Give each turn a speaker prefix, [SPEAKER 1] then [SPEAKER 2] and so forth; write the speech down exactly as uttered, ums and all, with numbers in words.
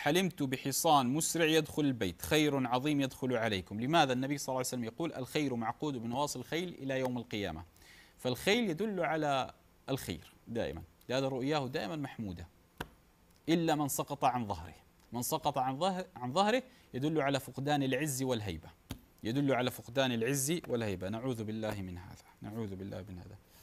[SPEAKER 1] حلمت بحصان مسرع يدخل البيت، خير عظيم يدخل عليكم. لماذا النبي صلى الله عليه وسلم يقول الخير معقود بنواصي الخيل إلى يوم القيامة؟ فالخيل يدل على الخير دائما، لهذا رؤياه دائما محمودة، إلا من سقط عن ظهره. من سقط عن ظهر عن ظهره يدل على فقدان العز والهيبة، يدل على فقدان العز والهيبة. نعوذ بالله من هذا، نعوذ بالله من هذا.